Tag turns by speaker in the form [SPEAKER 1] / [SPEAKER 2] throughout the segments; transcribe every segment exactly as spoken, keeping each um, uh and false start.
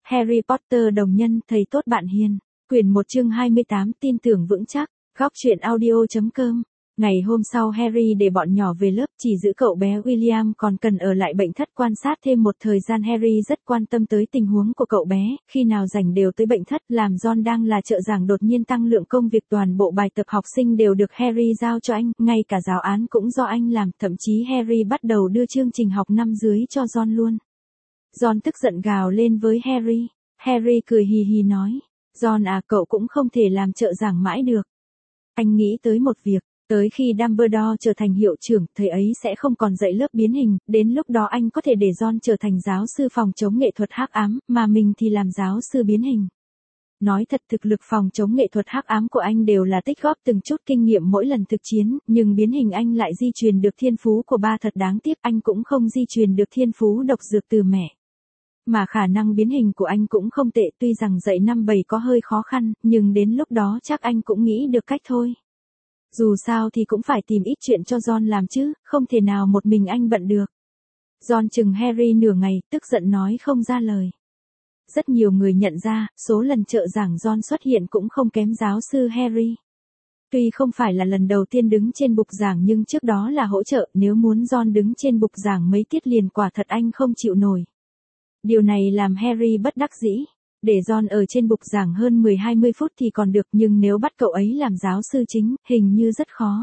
[SPEAKER 1] Harry Potter đồng nhân, thầy tốt bạn hiền. Quyển một chương hai mươi tám, tin tưởng vững chắc. Góc truyện audio.com. Ngày hôm sau Harry để bọn nhỏ về lớp, chỉ giữ cậu bé William còn cần ở lại bệnh thất quan sát thêm một thời gian. Harry rất quan tâm tới tình huống của cậu bé, khi nào rảnh đều tới bệnh thất. Làm John đang là trợ giảng đột nhiên tăng lượng công việc, toàn bộ bài tập học sinh đều được Harry giao cho anh, ngay cả giáo án cũng do anh làm, thậm chí Harry bắt đầu đưa chương trình học năm dưới cho John luôn. John tức giận gào lên với Harry. Harry cười hì hì nói, John à, cậu cũng không thể làm trợ giảng mãi được. Anh nghĩ tới một việc. Tới khi Dumbledore trở thành hiệu trưởng, thầy ấy sẽ không còn dạy lớp biến hình, đến lúc đó anh có thể để John trở thành giáo sư phòng chống nghệ thuật hắc ám, mà mình thì làm giáo sư biến hình. Nói thật, thực lực phòng chống nghệ thuật hắc ám của anh đều là tích góp từng chút kinh nghiệm mỗi lần thực chiến, nhưng biến hình anh lại di truyền được thiên phú của ba, thật đáng tiếc anh cũng không di truyền được thiên phú độc dược từ mẹ. Mà khả năng biến hình của anh cũng không tệ, tuy rằng dạy năm bảy có hơi khó khăn, nhưng đến lúc đó chắc anh cũng nghĩ được cách thôi. Dù sao thì cũng phải tìm ít chuyện cho John làm chứ, không thể nào một mình anh bận được. John chừng Harry nửa ngày, tức giận nói không ra lời. Rất nhiều người nhận ra, số lần trợ giảng John xuất hiện cũng không kém giáo sư Harry. Tuy không phải là lần đầu tiên đứng trên bục giảng nhưng trước đó là hỗ trợ, nếu muốn John đứng trên bục giảng mấy tiết liền quả thật anh không chịu nổi. Điều này làm Harry bất đắc dĩ. Để John ở trên bục giảng hơn mười hai mươi phút thì còn được, nhưng nếu bắt cậu ấy làm giáo sư chính, hình như rất khó.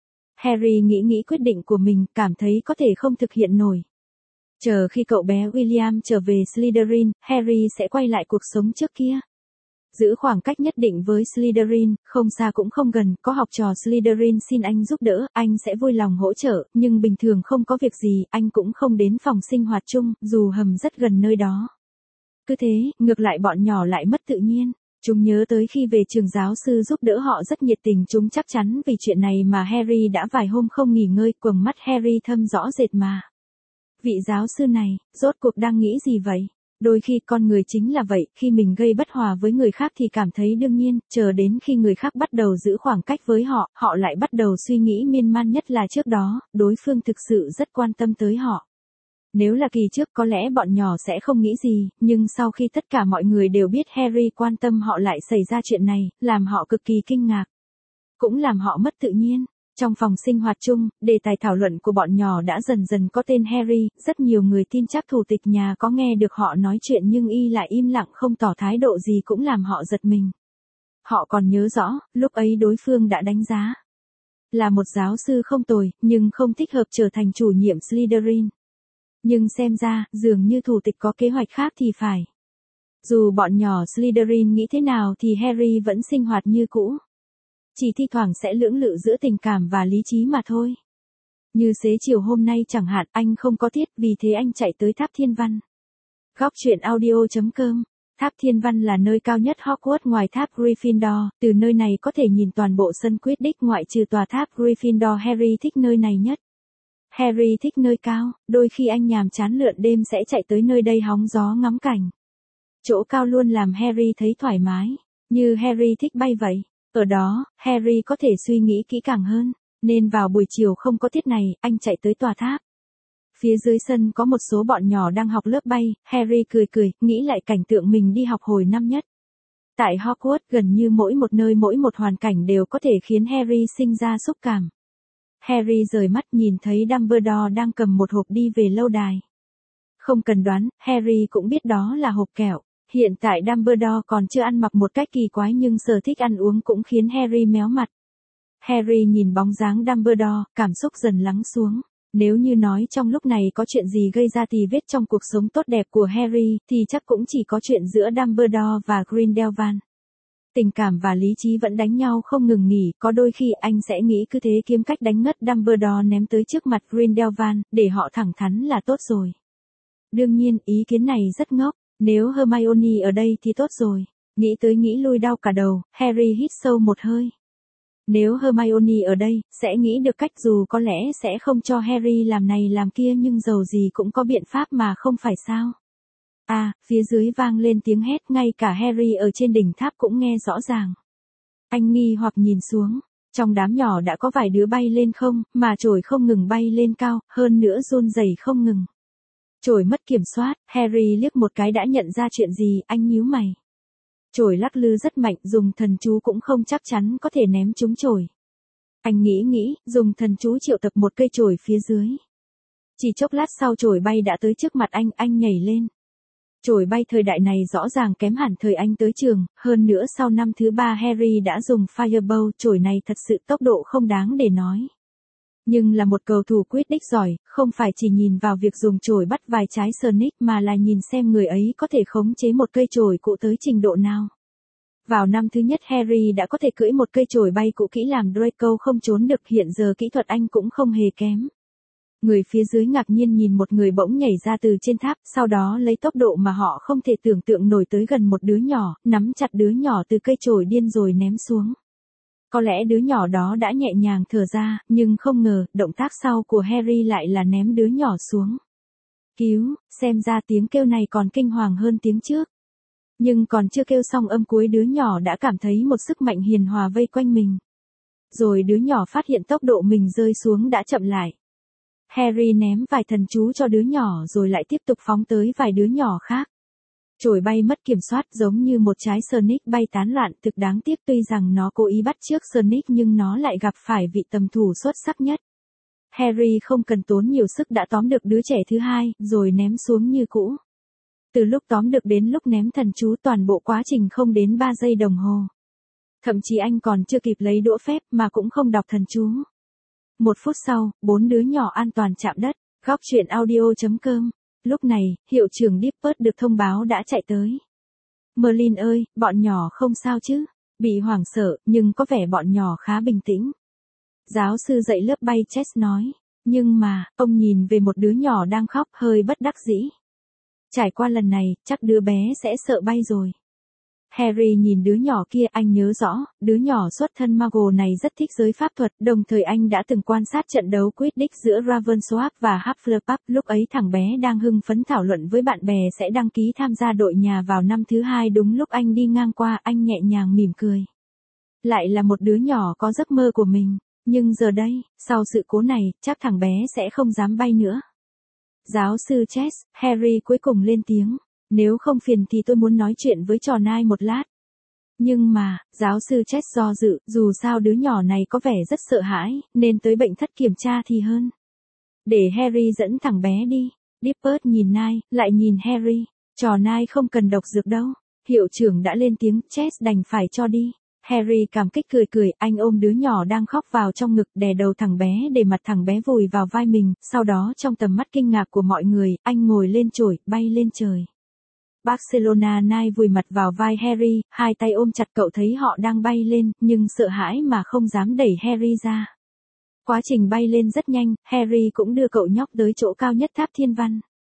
[SPEAKER 1] Harry nghĩ nghĩ quyết định của mình, cảm thấy có thể không thực hiện nổi. Chờ khi cậu bé William trở về Slytherin, Harry sẽ quay lại cuộc sống trước kia. Giữ khoảng cách nhất định với Slytherin, không xa cũng không gần, có học trò Slytherin xin anh giúp đỡ, anh sẽ vui lòng hỗ trợ, nhưng bình thường không có việc gì, anh cũng không đến phòng sinh hoạt chung, dù hầm rất gần nơi đó. Cứ thế, ngược lại bọn nhỏ lại mất tự nhiên. Chúng nhớ tới khi về trường giáo sư giúp đỡ họ rất nhiệt tình, chúng chắc chắn vì chuyện này mà Harry đã vài hôm không nghỉ ngơi, quầng mắt Harry thâm rõ rệt mà. Vị giáo sư này, rốt cuộc đang nghĩ gì vậy? Đôi khi con người chính là vậy, khi mình gây bất hòa với người khác thì cảm thấy đương nhiên, chờ đến khi người khác bắt đầu giữ khoảng cách với họ, họ lại bắt đầu suy nghĩ miên man, nhất là trước đó, đối phương thực sự rất quan tâm tới họ. Nếu là kỳ trước có lẽ bọn nhỏ sẽ không nghĩ gì, nhưng sau khi tất cả mọi người đều biết Harry quan tâm họ lại xảy ra chuyện này, làm họ cực kỳ kinh ngạc. Cũng làm họ mất tự nhiên. Trong phòng sinh hoạt chung, đề tài thảo luận của bọn nhỏ đã dần dần có tên Harry, rất nhiều người tin chắc thủ tịch nhà có nghe được họ nói chuyện nhưng y lại im lặng không tỏ thái độ gì, cũng làm họ giật mình. Họ còn nhớ rõ, lúc ấy đối phương đã đánh giá là một giáo sư không tồi, nhưng không thích hợp trở thành chủ nhiệm Slytherin. Nhưng xem ra, dường như thủ tịch có kế hoạch khác thì phải. Dù bọn nhỏ Slytherin nghĩ thế nào thì Harry vẫn sinh hoạt như cũ. Chỉ thi thoảng sẽ lưỡng lự giữa tình cảm và lý trí mà thôi. Như xế chiều hôm nay chẳng hạn, anh không có tiết, vì thế anh chạy tới Tháp Thiên Văn. Góc truyện audio.com. Tháp Thiên Văn là nơi cao nhất Hogwarts ngoài tháp Gryffindor, từ nơi này có thể nhìn toàn bộ sân Quidditch ngoại trừ tòa tháp Gryffindor. Harry thích nơi này nhất. Harry thích nơi cao, đôi khi anh nhàm chán lượn đêm sẽ chạy tới nơi đây hóng gió ngắm cảnh. Chỗ cao luôn làm Harry thấy thoải mái, như Harry thích bay vậy. Ở đó, Harry có thể suy nghĩ kỹ càng hơn, nên vào buổi chiều không có tiết này, anh chạy tới tòa tháp. Phía dưới sân có một số bọn nhỏ đang học lớp bay, Harry cười cười, nghĩ lại cảnh tượng mình đi học hồi năm nhất. Tại Hogwarts, gần như mỗi một nơi mỗi một hoàn cảnh đều có thể khiến Harry sinh ra xúc cảm. Harry rời mắt nhìn thấy Dumbledore đang cầm một hộp đi về lâu đài. Không cần đoán, Harry cũng biết đó là hộp kẹo. Hiện tại Dumbledore còn chưa ăn mặc một cách kỳ quái nhưng sở thích ăn uống cũng khiến Harry méo mặt. Harry nhìn bóng dáng Dumbledore, cảm xúc dần lắng xuống. Nếu như nói trong lúc này có chuyện gì gây ra tì vết trong cuộc sống tốt đẹp của Harry, thì chắc cũng chỉ có chuyện giữa Dumbledore và Grindelwald. Tình cảm và lý trí vẫn đánh nhau không ngừng nghỉ, có đôi khi anh sẽ nghĩ cứ thế kiếm cách đánh ngất Dumbledore ném tới trước mặt Grindelwald, để họ thẳng thắn là tốt rồi. Đương nhiên, ý kiến này rất ngốc, nếu Hermione ở đây thì tốt rồi. Nghĩ tới nghĩ lui đau cả đầu, Harry hít sâu một hơi. Nếu Hermione ở đây, sẽ nghĩ được cách, dù có lẽ sẽ không cho Harry làm này làm kia nhưng dầu gì cũng có biện pháp mà không phải sao. À, phía dưới vang lên tiếng hét, ngay cả Harry ở trên đỉnh tháp cũng nghe rõ ràng. Anh nghi hoặc nhìn xuống, trong đám nhỏ đã có vài đứa bay lên không, mà chổi không ngừng bay lên cao, hơn nữa run rẩy không ngừng. Chổi mất kiểm soát, Harry liếc một cái đã nhận ra chuyện gì, anh nhíu mày. Chổi lắc lư rất mạnh, dùng thần chú cũng không chắc chắn có thể ném trúng chổi. Anh nghĩ nghĩ, dùng thần chú triệu tập một cây chổi phía dưới. Chỉ chốc lát sau chổi bay đã tới trước mặt anh, anh nhảy lên. Chổi bay thời đại này rõ ràng kém hẳn thời anh tới trường, hơn nữa sau năm thứ ba Harry đã dùng Firebolt, chổi này thật sự tốc độ không đáng để nói. Nhưng là một cầu thủ Quidditch giỏi, không phải chỉ nhìn vào việc dùng chổi bắt vài trái Sonic mà là nhìn xem người ấy có thể khống chế một cây chổi cụ tới trình độ nào. Vào năm thứ nhất Harry đã có thể cưỡi một cây chổi bay cũ kỹ làm Draco không trốn được, hiện giờ kỹ thuật anh cũng không hề kém. Người phía dưới ngạc nhiên nhìn một người bỗng nhảy ra từ trên tháp, sau đó lấy tốc độ mà họ không thể tưởng tượng nổi tới gần một đứa nhỏ, nắm chặt đứa nhỏ từ cây chổi điên rồi ném xuống. Có lẽ đứa nhỏ đó đã nhẹ nhàng thở ra, nhưng không ngờ, động tác sau của Harry lại là ném đứa nhỏ xuống. Cứu, xem ra tiếng kêu này còn kinh hoàng hơn tiếng trước. Nhưng còn chưa kêu xong âm cuối đứa nhỏ đã cảm thấy một sức mạnh hiền hòa vây quanh mình. Rồi đứa nhỏ phát hiện tốc độ mình rơi xuống đã chậm lại. Harry ném vài thần chú cho đứa nhỏ rồi lại tiếp tục phóng tới vài đứa nhỏ khác. Chổi bay mất kiểm soát giống như một trái Sonic bay tán loạn, thực đáng tiếc tuy rằng nó cố ý bắt chước Sonic nhưng nó lại gặp phải vị tầm thủ xuất sắc nhất. Harry không cần tốn nhiều sức đã tóm được đứa trẻ thứ hai, rồi ném xuống như cũ. Từ lúc tóm được đến lúc ném thần chú toàn bộ quá trình không đến ba giây đồng hồ. Thậm chí anh còn chưa kịp lấy đũa phép mà cũng không đọc thần chú. Một phút sau, bốn đứa nhỏ an toàn chạm đất. Góc truyện audio chấm com. Lúc này, hiệu trưởng Dippet được thông báo đã chạy tới. Merlin ơi, bọn nhỏ không sao chứ? Bị hoảng sợ, nhưng có vẻ bọn nhỏ khá bình tĩnh. Giáo sư dạy lớp bay Chess nói. Nhưng mà, ông nhìn về một đứa nhỏ đang khóc hơi bất đắc dĩ. Trải qua lần này, chắc đứa bé sẽ sợ bay rồi. Harry nhìn đứa nhỏ kia, anh nhớ rõ, đứa nhỏ xuất thân Muggle này rất thích giới pháp thuật, đồng thời anh đã từng quan sát trận đấu Quidditch giữa Ravensworth và Hufflepuff, lúc ấy thằng bé đang hưng phấn thảo luận với bạn bè sẽ đăng ký tham gia đội nhà vào năm thứ hai, đúng lúc anh đi ngang qua, anh nhẹ nhàng mỉm cười. Lại là một đứa nhỏ có giấc mơ của mình, nhưng giờ đây, sau sự cố này, chắc thằng bé sẽ không dám bay nữa. Giáo sư Chess, Harry cuối cùng lên tiếng. Nếu không phiền thì tôi muốn nói chuyện với trò nai một lát. Nhưng mà, giáo sư Chess do dự, dù sao đứa nhỏ này có vẻ rất sợ hãi, nên tới bệnh thất kiểm tra thì hơn. Để Harry dẫn thằng bé đi. Dippet nhìn Nai, lại nhìn Harry. Trò nai không cần độc dược đâu. Hiệu trưởng đã lên tiếng, Chess đành phải cho đi. Harry cảm kích cười cười, anh ôm đứa nhỏ đang khóc vào trong ngực, đè đầu thằng bé để mặt thằng bé vùi vào vai mình, sau đó trong tầm mắt kinh ngạc của mọi người, anh ngồi lên chổi, bay lên trời. Barcelona Nai vùi mặt vào vai Harry, hai tay ôm chặt cậu, thấy họ đang bay lên, nhưng sợ hãi mà không dám đẩy Harry ra. Quá trình bay lên rất nhanh, Harry cũng đưa cậu nhóc tới chỗ cao nhất tháp thiên văn.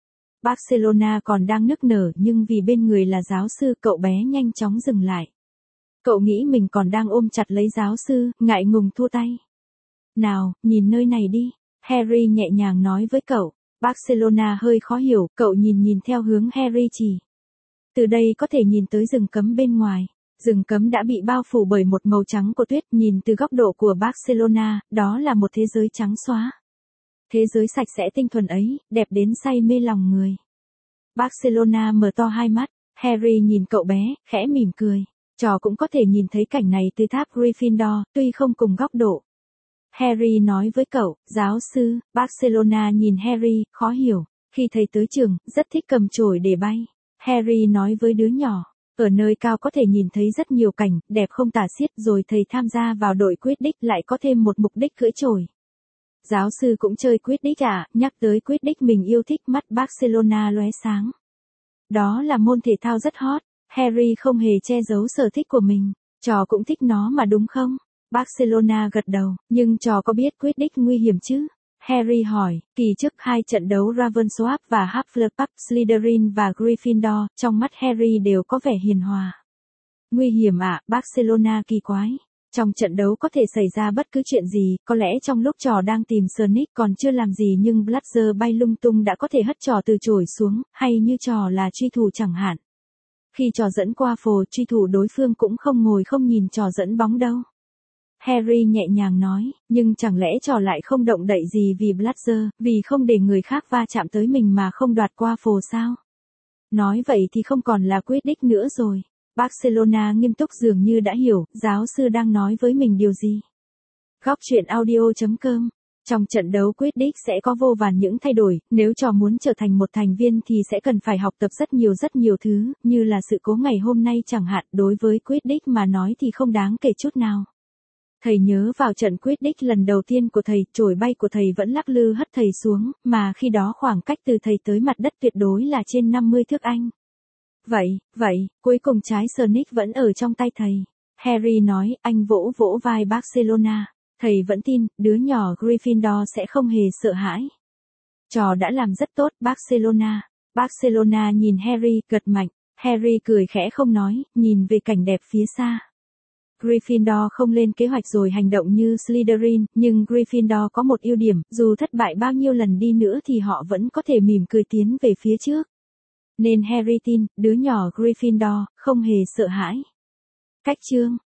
[SPEAKER 1] Barcelona còn đang nức nở nhưng vì bên người là giáo sư, cậu bé nhanh chóng dừng lại. Cậu nghĩ mình còn đang ôm chặt lấy giáo sư, ngại ngùng thua tay. Nào, nhìn nơi này đi, Harry nhẹ nhàng nói với cậu. Barcelona hơi khó hiểu, cậu nhìn nhìn theo hướng Harry chỉ. Từ đây có thể nhìn tới rừng cấm bên ngoài. Rừng cấm đã bị bao phủ bởi một màu trắng của tuyết, nhìn từ góc độ của Barcelona, đó là một thế giới trắng xóa. Thế giới sạch sẽ tinh thuần ấy, đẹp đến say mê lòng người. Barcelona mở to hai mắt, Harry nhìn cậu bé, khẽ mỉm cười. Trò cũng có thể nhìn thấy cảnh này từ tháp Gryffindor, tuy không cùng góc độ. Harry nói với cậu, giáo sư. Barcelona nhìn Harry, khó hiểu. Khi thầy tới trường, rất thích cầm chổi để bay. Harry nói với đứa nhỏ, ở nơi cao có thể nhìn thấy rất nhiều cảnh, đẹp không tả xiết, rồi thầy tham gia vào đội Quidditch lại có thêm một mục đích cưỡi chổi. Giáo sư cũng chơi Quidditch à? Nhắc tới Quidditch mình yêu thích, mắt Barcelona lóe sáng. Đó là môn thể thao rất hot, Harry không hề che giấu sở thích của mình, trò cũng thích nó mà đúng không? Barcelona gật đầu, nhưng trò có biết Quidditch nguy hiểm chứ? Harry hỏi, kỳ trước hai trận đấu Ravensworth và Hufflepuff, Slytherin và Gryffindor, trong mắt Harry đều có vẻ hiền hòa. Nguy hiểm ạ, à? Barcelona kỳ quái. Trong trận đấu có thể xảy ra bất cứ chuyện gì, có lẽ trong lúc trò đang tìm Sonic còn chưa làm gì nhưng Bludger bay lung tung đã có thể hất trò từ chổi xuống, hay như trò là truy thủ chẳng hạn. Khi trò dẫn qua phồ, truy thủ đối phương cũng không ngồi không nhìn trò dẫn bóng đâu. Harry nhẹ nhàng nói, nhưng chẳng lẽ trò lại không động đậy gì vì Bladger, vì không để người khác va chạm tới mình mà không đoạt qua phồ sao? Nói vậy thì không còn là Quidditch nữa rồi. Barcelona nghiêm túc dường như đã hiểu, giáo sư đang nói với mình điều gì. Góc truyện audio chấm com. Trong trận đấu Quidditch sẽ có vô vàn những thay đổi, nếu trò muốn trở thành một thành viên thì sẽ cần phải học tập rất nhiều rất nhiều thứ, như là sự cố ngày hôm nay chẳng hạn, đối với Quidditch mà nói thì không đáng kể chút nào. Thầy nhớ vào trận Quidditch lần đầu tiên của thầy, chổi bay của thầy vẫn lắc lư hất thầy xuống, mà khi đó khoảng cách từ thầy tới mặt đất tuyệt đối là trên năm mươi thước Anh. Vậy, vậy, cuối cùng trái Snick vẫn ở trong tay thầy. Harry nói, anh vỗ vỗ vai Barcelona. Thầy vẫn tin, đứa nhỏ Gryffindor sẽ không hề sợ hãi. Trò đã làm rất tốt, Barcelona. Barcelona nhìn Harry, gật mạnh. Harry cười khẽ không nói, nhìn về cảnh đẹp phía xa. Gryffindor không lên kế hoạch rồi hành động như Slytherin, nhưng Gryffindor có một ưu điểm, dù thất bại bao nhiêu lần đi nữa thì họ vẫn có thể mỉm cười tiến về phía trước. Nên Harry tin, đứa nhỏ Gryffindor không hề sợ hãi. Cách chương